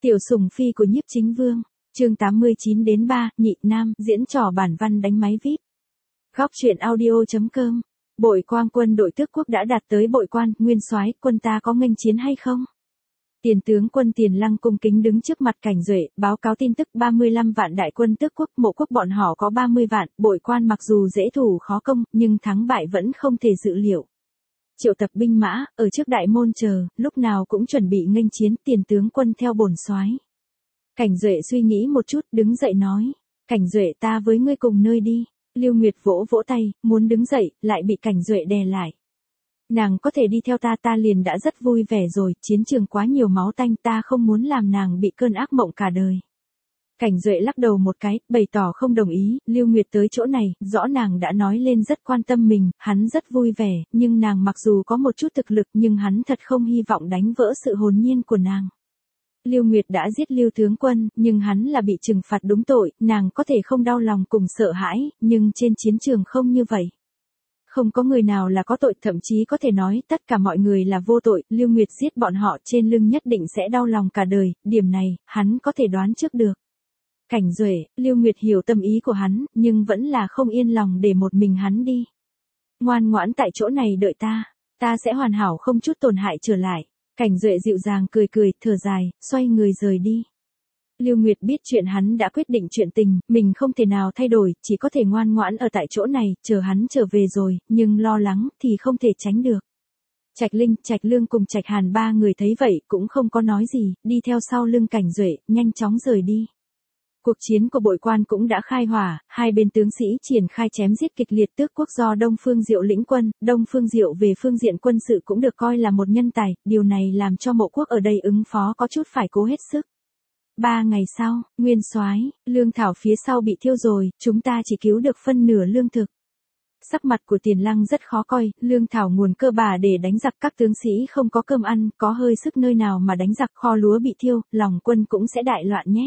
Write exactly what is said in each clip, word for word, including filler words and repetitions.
Tiểu sủng phi của Nhiếp Chính Vương, chương tám mươi chín đến ba, nhị nam, diễn trò bản văn đánh máy vê i pê. Góc truyện audio chấm com. Bội Quang quân đội tước quốc đã đạt tới Bội Quan, nguyên soái, quân ta có nghênh chiến hay không? Tiền tướng quân Tiền Lăng cung kính đứng trước mặt Cảnh Duệ, báo cáo tin tức ba mươi lăm vạn đại quân tước quốc, Mộ quốc bọn họ có ba mươi vạn, Bội Quan mặc dù dễ thủ khó công, nhưng thắng bại vẫn không thể dự liệu. Triệu tập binh mã, ở trước đại môn chờ, lúc nào cũng chuẩn bị nghênh chiến, tiền tướng quân theo bổn soái. Cảnh Duệ suy nghĩ một chút, đứng dậy nói, Cảnh Duệ ta với ngươi cùng nơi đi. Lưu Nguyệt vỗ vỗ tay, muốn đứng dậy, lại bị Cảnh Duệ đè lại. Nàng có thể đi theo ta ta liền đã rất vui vẻ rồi, chiến trường quá nhiều máu tanh ta không muốn làm nàng bị cơn ác mộng cả đời. Cảnh Duệ lắc đầu một cái, bày tỏ không đồng ý, Lưu Nguyệt tới chỗ này, rõ nàng đã nói lên rất quan tâm mình, hắn rất vui vẻ, nhưng nàng mặc dù có một chút thực lực nhưng hắn thật không hy vọng đánh vỡ sự hồn nhiên của nàng. Lưu Nguyệt đã giết Lưu tướng quân, nhưng hắn là bị trừng phạt đúng tội, nàng có thể không đau lòng cùng sợ hãi, nhưng trên chiến trường không như vậy. Không có người nào là có tội, thậm chí có thể nói tất cả mọi người là vô tội, Lưu Nguyệt giết bọn họ trên lưng nhất định sẽ đau lòng cả đời, điểm này, hắn có thể đoán trước được. Cảnh Duệ, Lưu Nguyệt hiểu tâm ý của hắn, nhưng vẫn là không yên lòng để một mình hắn đi. Ngoan ngoãn tại chỗ này đợi ta, ta sẽ hoàn hảo không chút tổn hại trở lại. Cảnh Duệ dịu dàng cười cười, thở dài, xoay người rời đi. Lưu Nguyệt biết chuyện hắn đã quyết định chuyện tình, mình không thể nào thay đổi, chỉ có thể ngoan ngoãn ở tại chỗ này, chờ hắn trở về rồi, nhưng lo lắng thì không thể tránh được. Trạch Linh, Trạch Lương cùng Trạch Hàn ba người thấy vậy cũng không có nói gì, đi theo sau lưng Cảnh Duệ, nhanh chóng rời đi. Cuộc chiến của Bội Quan cũng đã khai hỏa, hai bên tướng sĩ triển khai chém giết kịch liệt, tước quốc do Đông Phương Diệu lĩnh quân, Đông Phương Diệu về phương diện quân sự cũng được coi là một nhân tài, điều này làm cho Mộ quốc ở đây ứng phó có chút phải cố hết sức. Ba ngày sau, nguyên soái, lương thảo phía sau bị thiêu rồi, chúng ta chỉ cứu được phân nửa lương thực. Sắc mặt của Tiền Lăng rất khó coi, lương thảo nguồn cơ bà để đánh giặc, các tướng sĩ không có cơm ăn, có hơi sức nơi nào mà đánh giặc, kho lúa bị thiêu, lòng quân cũng sẽ đại loạn nhé.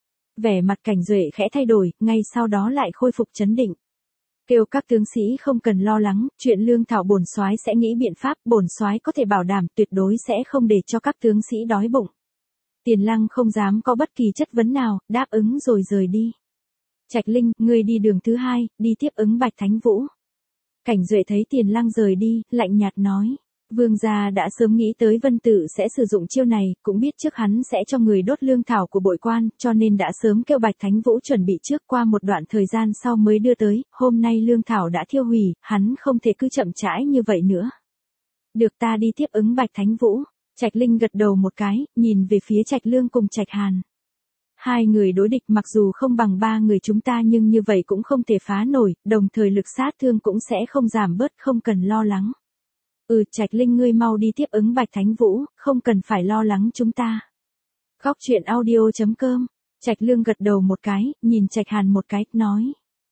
Vẻ mặt Cảnh Duệ khẽ thay đổi, ngay sau đó lại khôi phục trấn định. Kêu các tướng sĩ không cần lo lắng, chuyện lương thảo bổn soái sẽ nghĩ biện pháp, bổn soái có thể bảo đảm tuyệt đối sẽ không để cho các tướng sĩ đói bụng. Tiền Lăng không dám có bất kỳ chất vấn nào, đáp ứng rồi rời đi. Trạch Linh, ngươi đi đường thứ hai, đi tiếp ứng Bạch Thánh Vũ. Cảnh Duệ thấy Tiền Lăng rời đi, lạnh nhạt nói. Vương gia đã sớm nghĩ tới Vân Tự sẽ sử dụng chiêu này, cũng biết trước hắn sẽ cho người đốt lương thảo của Bội Quan, cho nên đã sớm kêu Bạch Thánh Vũ chuẩn bị trước, qua một đoạn thời gian sau mới đưa tới, hôm nay lương thảo đã thiêu hủy, hắn không thể cứ chậm rãi như vậy nữa. Được, ta đi tiếp ứng Bạch Thánh Vũ. Trạch Linh gật đầu một cái, nhìn về phía Trạch Lương cùng Trạch Hàn. Hai người đối địch mặc dù không bằng ba người chúng ta nhưng như vậy cũng không thể phá nổi, đồng thời lực sát thương cũng sẽ không giảm bớt, không cần lo lắng. Ừ, Trạch Linh ngươi mau đi tiếp ứng Bạch Thánh Vũ, không cần phải lo lắng chúng ta. Góc truyện audio chấm com. Trạch Lương gật đầu một cái, nhìn Trạch Hàn một cái, nói.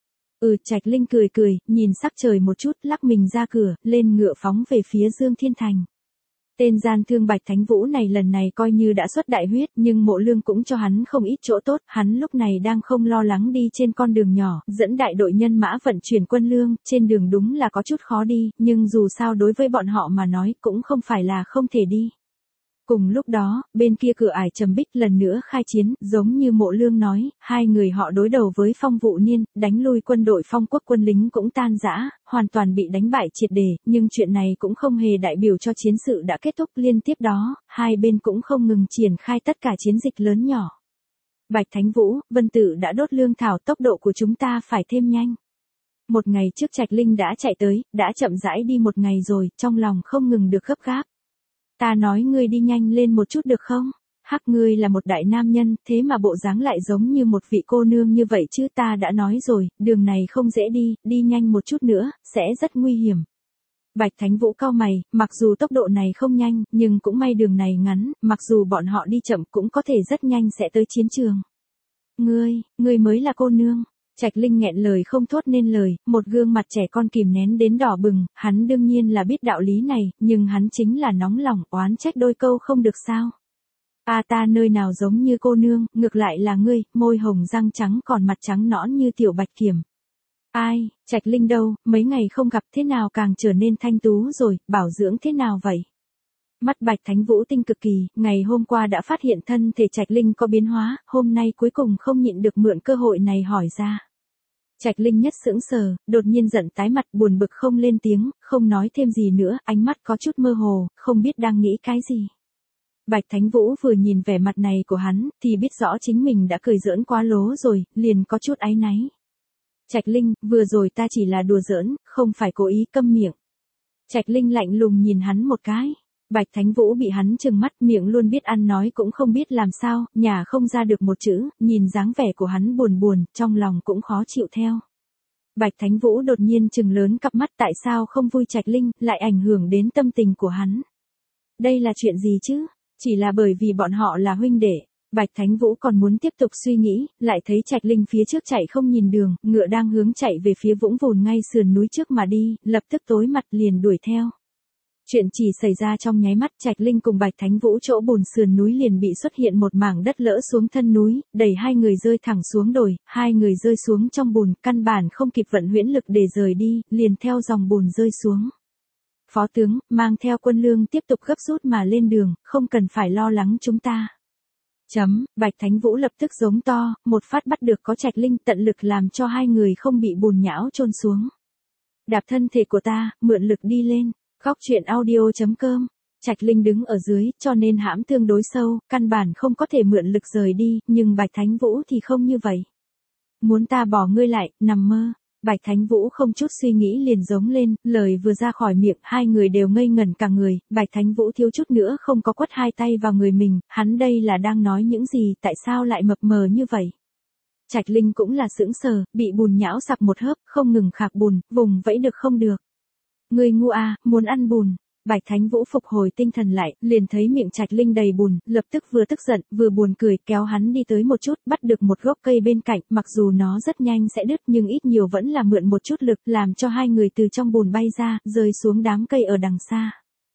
Ừ, Trạch Linh cười cười, nhìn sắc trời một chút, lắc mình ra cửa, lên ngựa phóng về phía Dương Thiên Thành. Tên gian thương Bạch Thánh Vũ này lần này coi như đã xuất đại huyết, nhưng Mộ Lương cũng cho hắn không ít chỗ tốt, hắn lúc này đang không lo lắng đi trên con đường nhỏ, dẫn đại đội nhân mã vận chuyển quân lương, trên đường đúng là có chút khó đi, nhưng dù sao đối với bọn họ mà nói cũng không phải là không thể đi. Cùng lúc đó, bên kia cửa ải Trầm Bích lần nữa khai chiến, giống như Mộ Lương nói, hai người họ đối đầu với Phong Vụ Niên, đánh lui quân đội Phong quốc, quân lính cũng tan rã, hoàn toàn bị đánh bại triệt để, nhưng chuyện này cũng không hề đại biểu cho chiến sự đã kết thúc. Liên tiếp đó, hai bên cũng không ngừng triển khai tất cả chiến dịch lớn nhỏ. Bạch Thánh Vũ, Vân Tự đã đốt lương thảo, tốc độ của chúng ta phải thêm nhanh. Một ngày trước Trạch Linh đã chạy tới, đã chậm rãi đi một ngày rồi, trong lòng không ngừng được gấp gáp. Ta nói ngươi đi nhanh lên một chút được không? Hắc, ngươi là một đại nam nhân, thế mà bộ dáng lại giống như một vị cô nương như vậy chứ, ta đã nói rồi, đường này không dễ đi, đi nhanh một chút nữa, sẽ rất nguy hiểm. Bạch Thánh Vũ cau mày, mặc dù tốc độ này không nhanh, nhưng cũng may đường này ngắn, mặc dù bọn họ đi chậm cũng có thể rất nhanh sẽ tới chiến trường. Ngươi, ngươi mới là cô nương. Trạch Linh nghẹn lời không thốt nên lời, một gương mặt trẻ con kìm nén đến đỏ bừng, hắn đương nhiên là biết đạo lý này, nhưng hắn chính là nóng lòng, oán trách đôi câu không được sao. A ta nơi nào giống như cô nương, ngược lại là ngươi, môi hồng răng trắng còn mặt trắng nõn như tiểu bạch kiểm. Ai, Trạch Linh đâu, mấy ngày không gặp thế nào càng trở nên thanh tú rồi, bảo dưỡng thế nào vậy? Mắt Bạch Thánh Vũ tinh cực kỳ, ngày hôm qua đã phát hiện thân thể Trạch Linh có biến hóa, hôm nay cuối cùng không nhịn được mượn cơ hội này hỏi ra. Trạch Linh nhất sững sờ, đột nhiên giận tái mặt, buồn bực không lên tiếng, không nói thêm gì nữa, ánh mắt có chút mơ hồ, không biết đang nghĩ cái gì. Bạch Thánh Vũ vừa nhìn vẻ mặt này của hắn, thì biết rõ chính mình đã cười giỡn quá lố rồi, liền có chút áy náy. Trạch Linh, vừa rồi ta chỉ là đùa giỡn, không phải cố ý, câm miệng. Trạch Linh lạnh lùng nhìn hắn một cái. Bạch Thánh Vũ bị hắn trừng mắt, miệng luôn biết ăn nói cũng không biết làm sao, nhả không ra được một chữ, nhìn dáng vẻ của hắn buồn buồn, trong lòng cũng khó chịu theo. Bạch Thánh Vũ đột nhiên trừng lớn cặp mắt, tại sao không vui Trạch Linh, lại ảnh hưởng đến tâm tình của hắn. Đây là chuyện gì chứ? Chỉ là bởi vì bọn họ là huynh đệ. Bạch Thánh Vũ còn muốn tiếp tục suy nghĩ, lại thấy Trạch Linh phía trước chạy không nhìn đường, ngựa đang hướng chạy về phía vũng vùn ngay sườn núi trước mà đi, lập tức tối mặt liền đuổi theo. Chuyện chỉ xảy ra trong nháy mắt, Trạch Linh cùng Bạch Thánh Vũ chỗ bùn sườn núi liền bị xuất hiện một mảng đất lỡ xuống thân núi, đẩy hai người rơi thẳng xuống đồi, hai người rơi xuống trong bùn, căn bản không kịp vận huyễn lực để rời đi, liền theo dòng bùn rơi xuống. Phó tướng, mang theo quân lương tiếp tục gấp rút mà lên đường, không cần phải lo lắng chúng ta. Chấm, Bạch Thánh Vũ lập tức giống to, một phát bắt được có Trạch Linh, tận lực làm cho hai người không bị bùn nhão chôn xuống. Đạp thân thể của ta, mượn lực đi lên. Góc truyện audio chấm com. Trạch Linh đứng ở dưới, cho nên hãm tương đối sâu, căn bản không có thể mượn lực rời đi, nhưng Bạch Thánh Vũ thì không như vậy. Muốn ta bỏ ngươi lại, nằm mơ. Bạch Thánh Vũ không chút suy nghĩ liền giống lên, lời vừa ra khỏi miệng, hai người đều ngây ngẩn cả người, Bạch Thánh Vũ thiếu chút nữa không có quất hai tay vào người mình, hắn đây là đang nói những gì, tại sao lại mập mờ như vậy. Trạch Linh cũng là sững sờ, bị bùn nhão sặc một hớp, không ngừng khạc bùn, vùng vẫy được không được. Ngươi ngu à, muốn ăn bùn. Bạch Thánh Vũ phục hồi tinh thần lại, liền thấy miệng Trạch Linh đầy bùn, lập tức vừa tức giận, vừa buồn cười, kéo hắn đi tới một chút, bắt được một gốc cây bên cạnh, mặc dù nó rất nhanh sẽ đứt nhưng ít nhiều vẫn là mượn một chút lực, làm cho hai người từ trong bùn bay ra, rơi xuống đám cây ở đằng xa.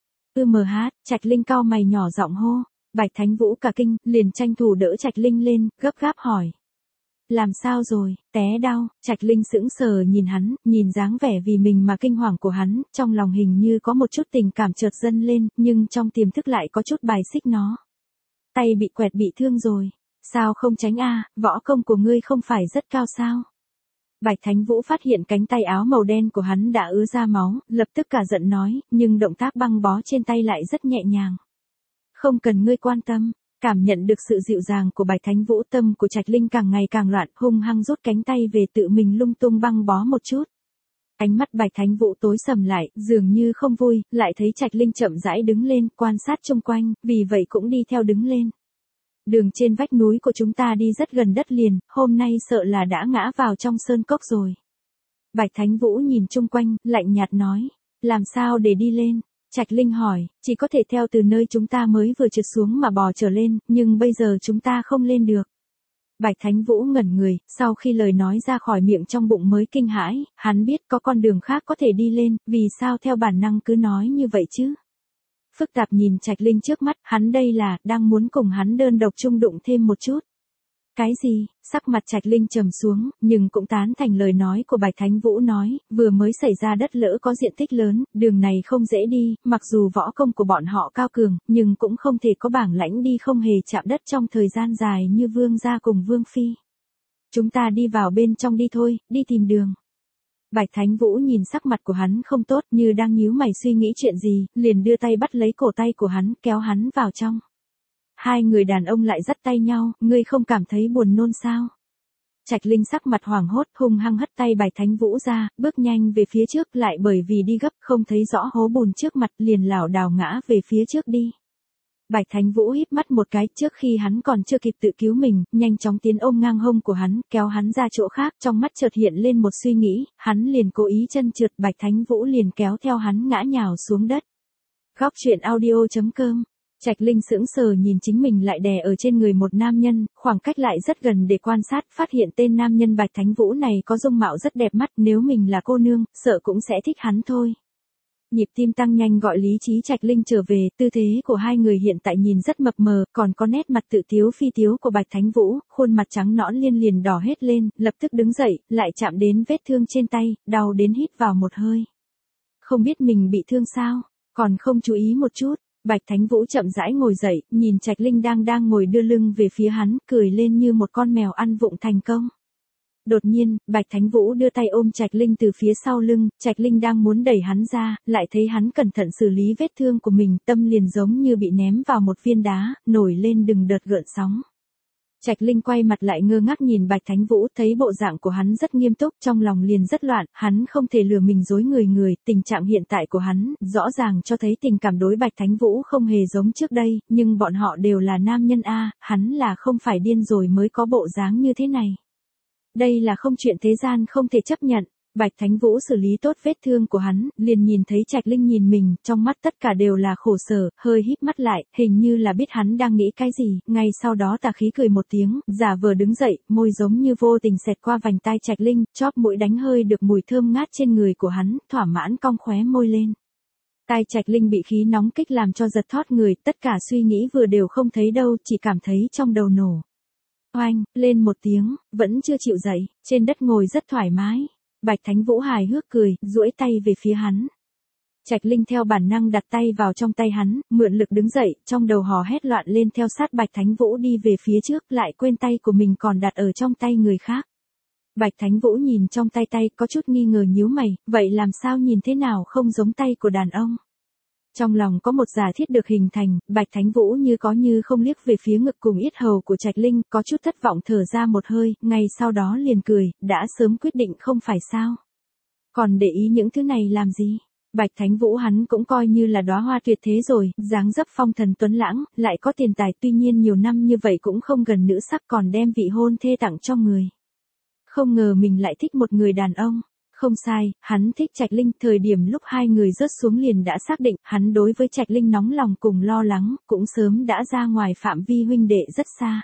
Ư mờ hát, Trạch Linh cau mày nhỏ giọng hô. Bạch Thánh Vũ cả kinh, liền tranh thủ đỡ Trạch Linh lên, gấp gáp hỏi. Làm sao rồi, té đau, Trạch Linh sững sờ nhìn hắn, nhìn dáng vẻ vì mình mà kinh hoàng của hắn, trong lòng hình như có một chút tình cảm chợt dâng lên, nhưng trong tiềm thức lại có chút bài xích nó. Tay bị quẹt bị thương rồi, sao không tránh a, võ công của ngươi không phải rất cao sao? Bạch Thánh Vũ phát hiện cánh tay áo màu đen của hắn đã ứa ra máu, lập tức cả giận nói, nhưng động tác băng bó trên tay lại rất nhẹ nhàng. Không cần ngươi quan tâm. Cảm nhận được sự dịu dàng của Bạch Thánh Vũ, tâm của Trạch Linh càng ngày càng loạn, hung hăng rút cánh tay về tự mình lung tung băng bó một chút. Ánh mắt Bạch Thánh Vũ tối sầm lại, dường như không vui, lại thấy Trạch Linh chậm rãi đứng lên, quan sát xung quanh, vì vậy cũng đi theo đứng lên. Đường trên vách núi của chúng ta đi rất gần đất liền, hôm nay sợ là đã ngã vào trong sơn cốc rồi. Bạch Thánh Vũ nhìn chung quanh, lạnh nhạt nói, làm sao để đi lên? Trạch Linh hỏi, chỉ có thể theo từ nơi chúng ta mới vừa trượt xuống mà bò trở lên, nhưng bây giờ chúng ta không lên được. Bạch Thánh Vũ ngẩn người, sau khi lời nói ra khỏi miệng trong bụng mới kinh hãi, hắn biết có con đường khác có thể đi lên, vì sao theo bản năng cứ nói như vậy chứ? Phức tạp nhìn Trạch Linh trước mắt, hắn đây là, đang muốn cùng hắn đơn độc chung đụng thêm một chút. Cái gì? Sắc mặt Trạch Linh trầm xuống, nhưng cũng tán thành lời nói của Bạch Thánh Vũ nói, vừa mới xảy ra đất lỡ có diện tích lớn, đường này không dễ đi, mặc dù võ công của bọn họ cao cường, nhưng cũng không thể có bảng lãnh đi không hề chạm đất trong thời gian dài như Vương gia cùng Vương Phi. Chúng ta đi vào bên trong đi thôi, đi tìm đường. Bạch Thánh Vũ nhìn sắc mặt của hắn không tốt, như đang nhíu mày suy nghĩ chuyện gì, liền đưa tay bắt lấy cổ tay của hắn, kéo hắn vào trong. Hai người đàn ông lại dắt tay nhau, ngươi không cảm thấy buồn nôn sao? Trạch Linh sắc mặt hoảng hốt, hung hăng hất tay Bạch Thánh Vũ ra, bước nhanh về phía trước, lại bởi vì đi gấp không thấy rõ hố bùn trước mặt, liền lảo đảo ngã về phía trước đi. Bạch Thánh Vũ híp mắt một cái, trước khi hắn còn chưa kịp tự cứu mình, nhanh chóng tiến ôm ngang hông của hắn, kéo hắn ra chỗ khác, trong mắt chợt hiện lên một suy nghĩ, hắn liền cố ý chân trượt, Bạch Thánh Vũ liền kéo theo hắn ngã nhào xuống đất. Góc truyện audio chấm com. Trạch Linh sững sờ nhìn chính mình lại đè ở trên người một nam nhân, khoảng cách lại rất gần để quan sát, phát hiện tên nam nhân Bạch Thánh Vũ này có dung mạo rất đẹp mắt, nếu mình là cô nương, sợ cũng sẽ thích hắn thôi. Nhịp tim tăng nhanh gọi lý trí Trạch Linh trở về, tư thế của hai người hiện tại nhìn rất mập mờ, còn có nét mặt tự tiếu phi tiếu của Bạch Thánh Vũ, khuôn mặt trắng nõn liên liền đỏ hết lên, lập tức đứng dậy, lại chạm đến vết thương trên tay, đau đến hít vào một hơi. Không biết mình bị thương sao, còn không chú ý một chút. Bạch Thánh Vũ chậm rãi ngồi dậy, nhìn Trạch Linh đang đang ngồi đưa lưng về phía hắn, cười lên như một con mèo ăn vụng thành công. Đột nhiên, Bạch Thánh Vũ đưa tay ôm Trạch Linh từ phía sau lưng, Trạch Linh đang muốn đẩy hắn ra, lại thấy hắn cẩn thận xử lý vết thương của mình, tâm liền giống như bị ném vào một viên đá, nổi lên từng đợt gợn sóng. Trạch Linh quay mặt lại ngơ ngác nhìn Bạch Thánh Vũ, thấy bộ dạng của hắn rất nghiêm túc, trong lòng liền rất loạn, hắn không thể lừa mình dối người người, tình trạng hiện tại của hắn, rõ ràng cho thấy tình cảm đối Bạch Thánh Vũ không hề giống trước đây, nhưng bọn họ đều là nam nhân a, hắn là không phải điên rồi mới có bộ dáng như thế này. Đây là không chuyện thế gian không thể chấp nhận. Bạch Thánh Vũ xử lý tốt vết thương của hắn, liền nhìn thấy Trạch Linh nhìn mình, trong mắt tất cả đều là khổ sở, hơi híp mắt lại, hình như là biết hắn đang nghĩ cái gì, ngay sau đó tà khí cười một tiếng, giả vờ đứng dậy, môi giống như vô tình xẹt qua vành tai Trạch Linh, chóp mũi đánh hơi được mùi thơm ngát trên người của hắn, thỏa mãn cong khóe môi lên. Tai Trạch Linh bị khí nóng kích làm cho giật thót người, tất cả suy nghĩ vừa đều không thấy đâu, chỉ cảm thấy trong đầu nổ. Oanh, lên một tiếng, vẫn chưa chịu dậy, trên đất ngồi rất thoải mái. Bạch Thánh Vũ hài hước cười, duỗi tay về phía hắn. Trạch Linh theo bản năng đặt tay vào trong tay hắn, mượn lực đứng dậy, trong đầu hò hét loạn lên theo sát Bạch Thánh Vũ đi về phía trước, lại quên tay của mình còn đặt ở trong tay người khác. Bạch Thánh Vũ nhìn trong tay tay, có chút nghi ngờ nhíu mày, vậy làm sao nhìn thế nào không giống tay của đàn ông? Trong lòng có một giả thiết được hình thành, Bạch Thánh Vũ như có như không liếc về phía ngực cùng yết hầu của Trạch Linh, có chút thất vọng thở ra một hơi, ngay sau đó liền cười, đã sớm quyết định không phải sao. Còn để ý những thứ này làm gì? Bạch Thánh Vũ hắn cũng coi như là đóa hoa tuyệt thế rồi, dáng dấp phong thần tuấn lãng, lại có tiền tài, tuy nhiên nhiều năm như vậy cũng không gần nữ sắc, còn đem vị hôn thê tặng cho người. Không ngờ mình lại thích một người đàn ông. Không sai, hắn thích Trạch Linh, thời điểm lúc hai người rớt xuống liền đã xác định, hắn đối với Trạch Linh nóng lòng cùng lo lắng, cũng sớm đã ra ngoài phạm vi huynh đệ rất xa.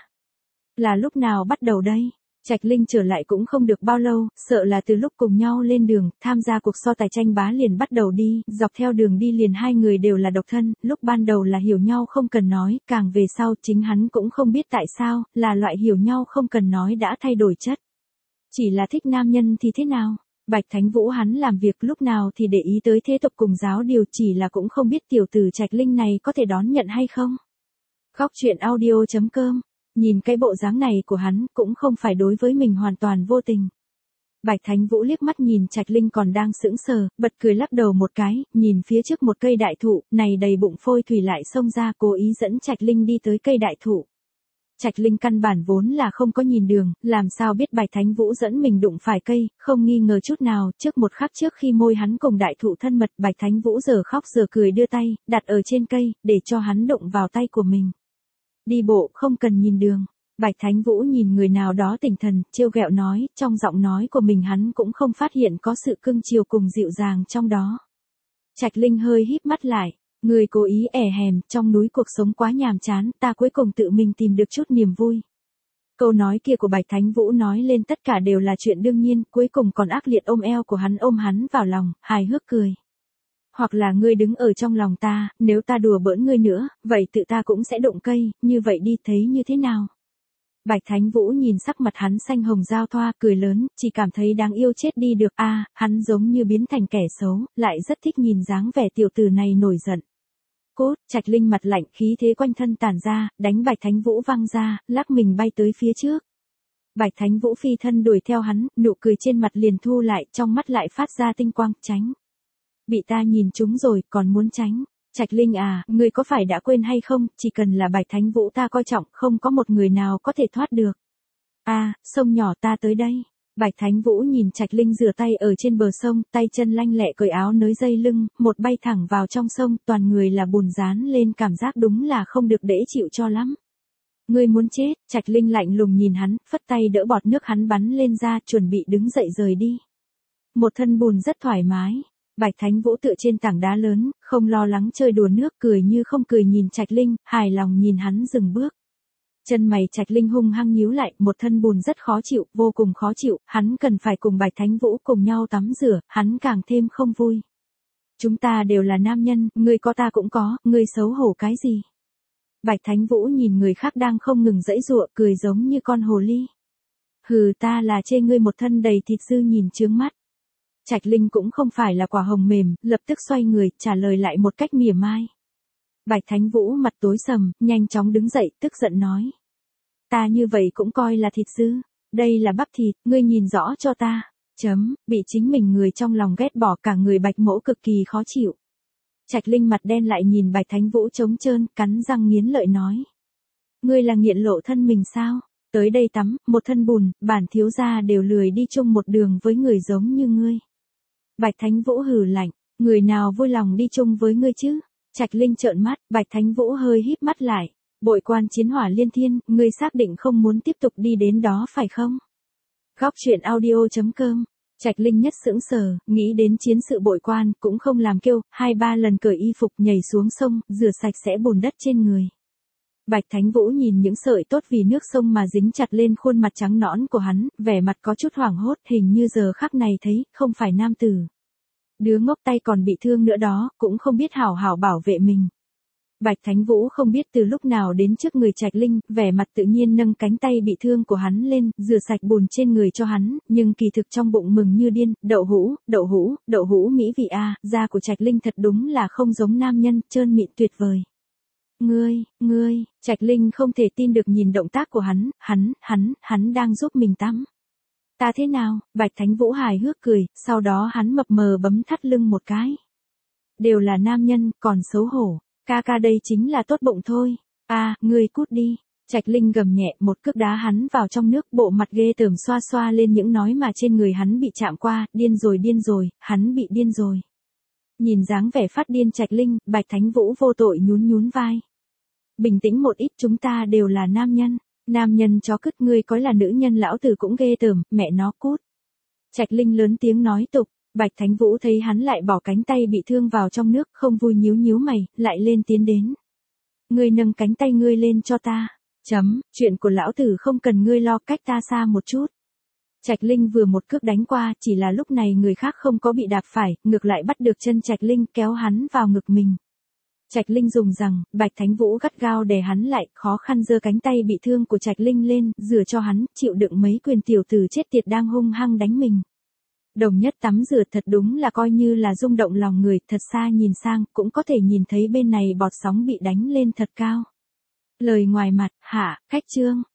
Là lúc nào bắt đầu đây? Trạch Linh trở lại cũng không được bao lâu, sợ là từ lúc cùng nhau lên đường, tham gia cuộc so tài tranh bá liền bắt đầu đi, dọc theo đường đi liền hai người đều là độc thân, lúc ban đầu là hiểu nhau không cần nói, càng về sau chính hắn cũng không biết tại sao, là loại hiểu nhau không cần nói đã thay đổi chất. Chỉ là thích nam nhân thì thế nào? Bạch Thánh Vũ hắn làm việc lúc nào thì để ý tới thế tục cùng giáo điều, chỉ là cũng không biết tiểu tử Trạch Linh này có thể đón nhận hay không. Góc truyện audio chấm com, nhìn cái bộ dáng này của hắn cũng không phải đối với mình hoàn toàn vô tình. Bạch Thánh Vũ liếc mắt nhìn Trạch Linh còn đang sững sờ, bật cười lắc đầu một cái, nhìn phía trước một cây đại thụ, này đầy bụng phôi thủy lại xông ra, cố ý dẫn Trạch Linh đi tới cây đại thụ. Trạch Linh căn bản vốn là không có nhìn đường, làm sao biết Bạch Thánh Vũ dẫn mình đụng phải cây, không nghi ngờ chút nào, trước một khắc trước khi môi hắn cùng đại thụ thân mật, Bạch Thánh Vũ giờ khóc giờ cười đưa tay, đặt ở trên cây, để cho hắn đụng vào tay của mình. Đi bộ không cần nhìn đường. Bạch Thánh Vũ nhìn người nào đó tỉnh thần, trêu ghẹo nói, trong giọng nói của mình hắn cũng không phát hiện có sự cưng chiều cùng dịu dàng trong đó. Trạch Linh hơi híp mắt lại. Người cố ý ẻ hèm, trong núi cuộc sống quá nhàm chán, ta cuối cùng tự mình tìm được chút niềm vui. Câu nói kia của Bạch Thánh Vũ nói lên tất cả đều là chuyện đương nhiên, cuối cùng còn ác liệt ôm eo của hắn ôm hắn vào lòng, hài hước cười. Hoặc là ngươi đứng ở trong lòng ta, nếu ta đùa bỡn ngươi nữa, vậy tự ta cũng sẽ đụng cây, như vậy đi thấy như thế nào? Bạch Thánh Vũ nhìn sắc mặt hắn xanh hồng giao thoa, cười lớn, chỉ cảm thấy đáng yêu chết đi được a, à, hắn giống như biến thành kẻ xấu, lại rất thích nhìn dáng vẻ tiểu tử này nổi giận. Cốt, Trạch Linh mặt lạnh, khí thế quanh thân tản ra, đánh Bạch Thánh Vũ văng ra, lắc mình bay tới phía trước. Bạch Thánh Vũ phi thân đuổi theo hắn, nụ cười trên mặt liền thu lại, trong mắt lại phát ra tinh quang, tránh. Bị ta nhìn trúng rồi, còn muốn tránh. Trạch Linh à, ngươi có phải đã quên hay không, chỉ cần là Bạch Thánh Vũ ta coi trọng, không có một người nào có thể thoát được. A, à, sông nhỏ ta tới đây. Bạch Thánh Vũ nhìn Trạch Linh rửa tay ở trên bờ sông, tay chân lanh lẹ cởi áo nới dây lưng, một bay thẳng vào trong sông, toàn người là bùn dán lên, cảm giác đúng là không được dễ chịu cho lắm. Ngươi muốn chết? Trạch Linh lạnh lùng nhìn hắn, phất tay đỡ bọt nước hắn bắn lên ra, chuẩn bị đứng dậy rời đi. Một thân bùn rất thoải mái. Bạch Thánh Vũ tựa trên tảng đá lớn, không lo lắng chơi đùa nước, cười như không cười nhìn Trạch Linh, hài lòng nhìn hắn dừng bước. Chân mày Trạch Linh hung hăng nhíu lại, một thân bùn rất khó chịu, vô cùng khó chịu, hắn cần phải cùng Bạch Thánh Vũ cùng nhau tắm rửa, hắn càng thêm không vui. Chúng ta đều là nam nhân, ngươi có ta cũng có, ngươi xấu hổ cái gì? Bạch Thánh Vũ nhìn người khác đang không ngừng giãy giụa, cười giống như con hồ ly. Hừ, ta là chê ngươi một thân đầy thịt dư nhìn chướng mắt. Trạch Linh cũng không phải là quả hồng mềm, lập tức xoay người, trả lời lại một cách mỉa mai. Bạch Thánh Vũ mặt tối sầm, nhanh chóng đứng dậy, tức giận nói. Ta như vậy cũng coi là thịt dư. Đây là bắp thịt, ngươi nhìn rõ cho ta. Chấm, bị chính mình người trong lòng ghét bỏ, cả người Bạch Mỗ cực kỳ khó chịu. Trạch Linh mặt đen lại nhìn Bạch Thánh Vũ trống trơn, cắn răng nghiến lợi nói. Ngươi là nghiện lộ thân mình sao? Tới đây tắm, một thân bùn, bản thiếu gia đều lười đi chung một đường với người giống như ngươi. Bạch Thánh Vũ hừ lạnh, người nào vui lòng đi chung với ngươi chứ? Trạch Linh trợn mắt, Bạch Thánh Vũ hơi híp mắt lại. Bội quan chiến hỏa liên thiên, ngươi xác định không muốn tiếp tục đi đến đó phải không? Góc truyện audio chấm com. Trạch Linh nhất sững sờ, nghĩ đến chiến sự bội quan, cũng không làm kêu, hai ba lần cởi y phục nhảy xuống sông, rửa sạch sẽ bùn đất trên người. Bạch Thánh Vũ nhìn những sợi tốt vì nước sông mà dính chặt lên khuôn mặt trắng nõn của hắn, vẻ mặt có chút hoảng hốt, hình như giờ khắc này thấy, không phải nam tử. Đứa ngốc tay còn bị thương nữa đó, cũng không biết hảo hảo bảo vệ mình. Bạch Thánh Vũ không biết từ lúc nào đến trước người Trạch Linh, vẻ mặt tự nhiên nâng cánh tay bị thương của hắn lên, rửa sạch bùn trên người cho hắn, nhưng kỳ thực trong bụng mừng như điên, đậu hũ, đậu hũ, đậu hũ mỹ vị a, da của Trạch Linh thật đúng là không giống nam nhân, trơn mịn tuyệt vời. Ngươi, ngươi, Trạch Linh không thể tin được nhìn động tác của hắn, hắn, hắn, hắn đang giúp mình tắm. Ta thế nào? Bạch Thánh Vũ hài hước cười, sau đó hắn mập mờ bấm thắt lưng một cái. Đều là nam nhân, còn xấu hổ. Ca ca đây chính là tốt bụng thôi. A, à, ngươi cút đi. Trạch Linh gầm nhẹ, một cước đá hắn vào trong nước, bộ mặt ghê tởm xoa xoa lên những nói mà trên người hắn bị chạm qua, điên rồi điên rồi, hắn bị điên rồi. Nhìn dáng vẻ phát điên Trạch Linh, Bạch Thánh Vũ vô tội nhún nhún vai. Bình tĩnh một ít, chúng ta đều là nam nhân. Nam nhân chó cứt, ngươi có là nữ nhân lão tử cũng ghê tởm, mẹ nó cút. Trạch Linh lớn tiếng nói tục. Bạch Thánh Vũ thấy hắn lại bỏ cánh tay bị thương vào trong nước, không vui nhíu nhíu mày, lại lên tiến đến. Ngươi nâng cánh tay ngươi lên cho ta. Chấm, chuyện của lão tử không cần ngươi lo, cách ta xa một chút. Trạch Linh vừa một cước đánh qua, chỉ là lúc này người khác không có bị đạp phải, ngược lại bắt được chân Trạch Linh, kéo hắn vào ngực mình. Trạch Linh dùng rằng, Bạch Thánh Vũ gắt gao đè hắn lại, khó khăn giơ cánh tay bị thương của Trạch Linh lên, rửa cho hắn, chịu đựng mấy quyền tiểu tử chết tiệt đang hung hăng đánh mình. Đồng nhất tắm rửa thật đúng là coi như là rung động lòng người, thật xa nhìn sang, cũng có thể nhìn thấy bên này bọt sóng bị đánh lên thật cao. Lời ngoài mặt, hạ, khách trương.